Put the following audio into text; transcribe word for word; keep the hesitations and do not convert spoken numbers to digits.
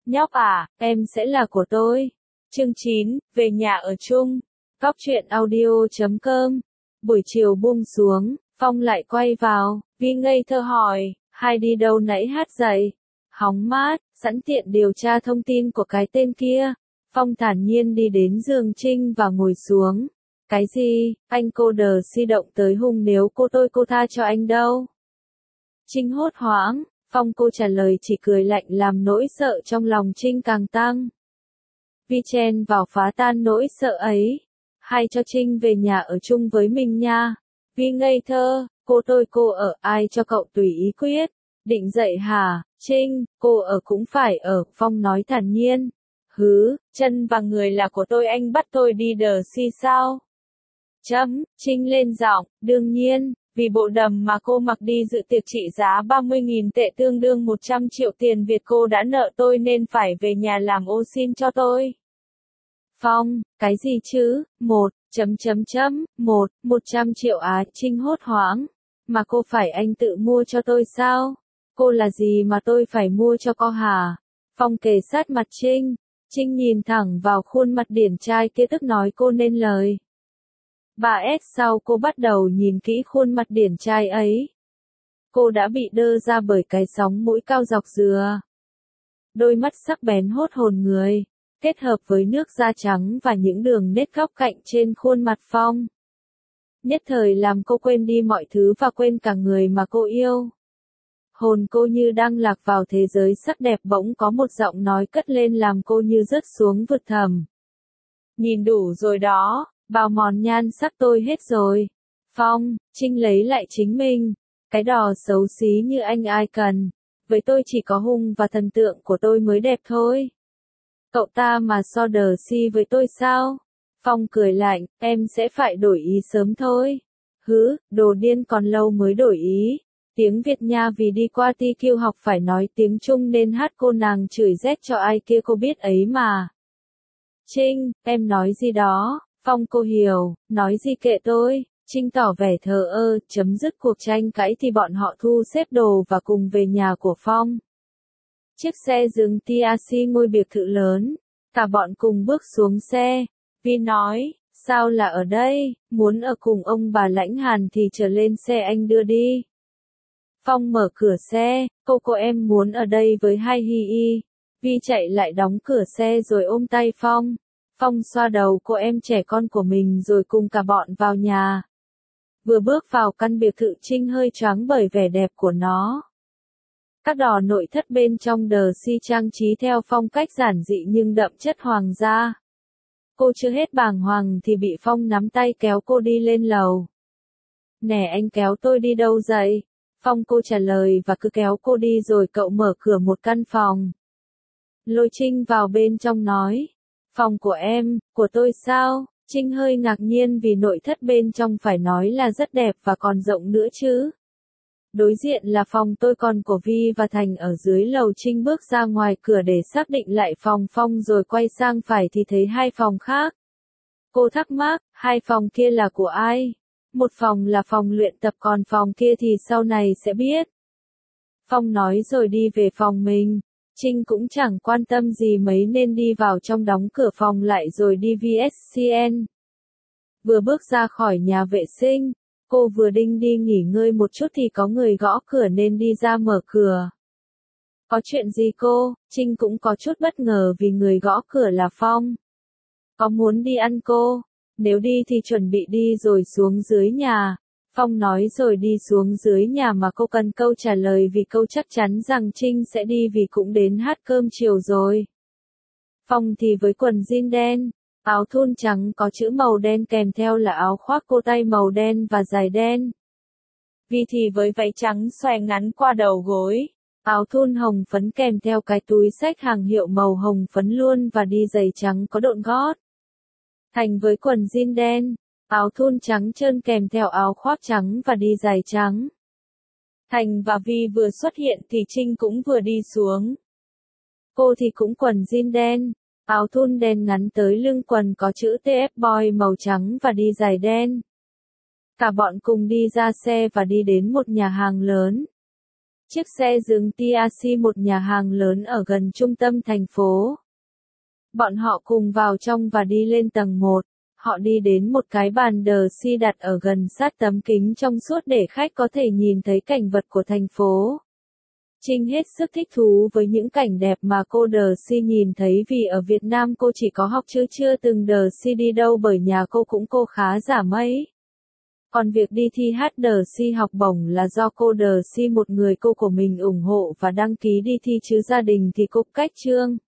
Nhóc à, em sẽ là của tôi. Chương chín, về nhà ở chung. Góc truyện audio chấm com. Buổi chiều buông xuống, Phong lại quay vào, Vi ngây thơ hỏi, hai đi đâu nãy hát dậy? Hóng mát, sẵn tiện điều tra thông tin của cái tên kia. Phong thản nhiên đi đến giường Trinh và ngồi xuống. Cái gì, anh cô đờ si động tới hung nếu cô tôi cô tha cho anh đâu. Trinh hốt hoảng, Phong cô trả lời chỉ cười lạnh làm nỗi sợ trong lòng Trinh càng tăng. Vi chen vào phá tan nỗi sợ ấy. Hay cho Trinh về nhà ở chung với mình nha. Vi ngây thơ, cô tôi cô ở ai cho cậu tùy ý quyết. Định dậy hả, Trinh, cô ở cũng phải ở, Phong nói thản nhiên. Hứ, chân và người là của tôi anh bắt tôi đi đờ si sao? Chấm, Trinh lên giọng, đương nhiên, vì bộ đầm mà cô mặc đi dự tiệc trị giá ba mươi nghìn tệ tương đương một trăm triệu tiền Việt cô đã nợ tôi nên phải về nhà làm ô xin cho tôi. Phong, cái gì chứ, một, chấm chấm chấm, một, một trăm triệu á, Trinh hốt hoảng. Mà cô phải anh tự mua cho tôi sao? Cô là gì mà tôi phải mua cho cô hả? Phong kề sát mặt Trinh. Trinh nhìn thẳng vào khuôn mặt điển trai kia tức nói cô nên lời. Bà S sau cô bắt đầu nhìn kỹ khuôn mặt điển trai ấy. Cô đã bị đơ ra bởi cái sóng mũi cao dọc dừa. Đôi mắt sắc bén hốt hồn người, kết hợp với nước da trắng và những đường nét góc cạnh trên khuôn mặt Phong. Nhất thời làm cô quên đi mọi thứ và quên cả người mà cô yêu. Hồn cô như đang lạc vào thế giới sắc đẹp bỗng có một giọng nói cất lên làm cô như rớt xuống vực thẳm. Nhìn đủ rồi đó, bào mòn nhan sắc tôi hết rồi. Phong, Trinh lấy lại chính mình. Cái đò xấu xí như anh ai cần. Với tôi chỉ có hung và thần tượng của tôi mới đẹp thôi. Cậu ta mà so đờ si với tôi sao? Phong cười lạnh, em sẽ phải đổi ý sớm thôi. Hứ, đồ điên còn lâu mới đổi ý. Tiếng Việt nha vì đi qua ti kiu học phải nói tiếng Trung nên hát cô nàng chửi rét cho ai kia cô biết ấy mà. Trinh, em nói gì đó? Phong cô hiểu, nói gì kệ tôi. Trinh tỏ vẻ thờ ơ, chấm dứt cuộc tranh cãi thì bọn họ thu xếp đồ và cùng về nhà của Phong. Chiếc xe dừng tê xê ngôi biệt thự lớn, cả bọn cùng bước xuống xe. Vi nói, sao là ở đây, muốn ở cùng ông bà Lãnh Hàn thì trở lên xe anh đưa đi. Phong mở cửa xe, cô cô em muốn ở đây với hai hi y. Vi chạy lại đóng cửa xe rồi ôm tay Phong. Phong xoa đầu cô em trẻ con của mình rồi cùng cả bọn vào nhà. Vừa bước vào căn biệt thự Trinh hơi choáng bởi vẻ đẹp của nó. Các đò nội thất bên trong đờ si trang trí theo phong cách giản dị nhưng đậm chất hoàng gia. Cô chưa hết bàng hoàng thì bị Phong nắm tay kéo cô đi lên lầu. Nè anh kéo tôi đi đâu vậy? Phong cô trả lời và cứ kéo cô đi rồi cậu mở cửa một căn phòng. Lôi Trinh vào bên trong nói. Phòng của em, của tôi sao? Trinh hơi ngạc nhiên vì nội thất bên trong phải nói là rất đẹp và còn rộng nữa chứ. Đối diện là phòng tôi còn của Vi và Thành ở dưới lầu. Trinh bước ra ngoài cửa để xác định lại phòng Phong rồi quay sang phải thì thấy hai phòng khác. Cô thắc mắc, hai phòng kia là của ai? Một phòng là phòng luyện tập còn phòng kia thì sau này sẽ biết. Phong nói rồi đi về phòng mình. Trinh cũng chẳng quan tâm gì mấy nên đi vào trong đóng cửa phòng lại rồi đi vê ét xê en. Vừa bước ra khỏi nhà vệ sinh, cô vừa định đi nghỉ ngơi một chút thì có người gõ cửa nên đi ra mở cửa. Có chuyện gì cô? Trinh cũng có chút bất ngờ vì người gõ cửa là Phong. Có muốn đi ăn cô? Nếu đi thì chuẩn bị đi rồi xuống dưới nhà. Phong nói rồi đi xuống dưới nhà mà cô cần câu trả lời vì câu chắc chắn rằng Trinh sẽ đi vì cũng đến hát cơm chiều rồi. Phong thì với quần jean đen, áo thun trắng có chữ màu đen kèm theo là áo khoác cô tay màu đen và giày đen. Vi thì với váy trắng xòe ngắn qua đầu gối, áo thun hồng phấn kèm theo cái túi xách hàng hiệu màu hồng phấn luôn và đi giày trắng có độn gót. Thành với quần jean đen, áo thun trắng trơn kèm theo áo khoác trắng và đi giày trắng. Thành và Vi vừa xuất hiện thì Trinh cũng vừa đi xuống. Cô thì cũng quần jean đen, áo thun đen ngắn tới lưng quần có chữ tê ép Boy màu trắng và đi giày đen. Cả bọn cùng đi ra xe và đi đến một nhà hàng lớn. Chiếc xe dừng taxi một nhà hàng lớn ở gần trung tâm thành phố. Bọn họ cùng vào trong và đi lên tầng một. Họ đi đến một cái bàn đờ si đặt ở gần sát tấm kính trong suốt để khách có thể nhìn thấy cảnh vật của thành phố. Trinh hết sức thích thú với những cảnh đẹp mà cô đờ si nhìn thấy vì ở Việt Nam cô chỉ có học chứ chưa từng đờ si đi đâu bởi nhà cô cũng cô khá giả mấy. Còn việc đi thi hát đờ si học bổng là do cô đờ si một người cô của mình ủng hộ và đăng ký đi thi chứ gia đình thì cô cách trương.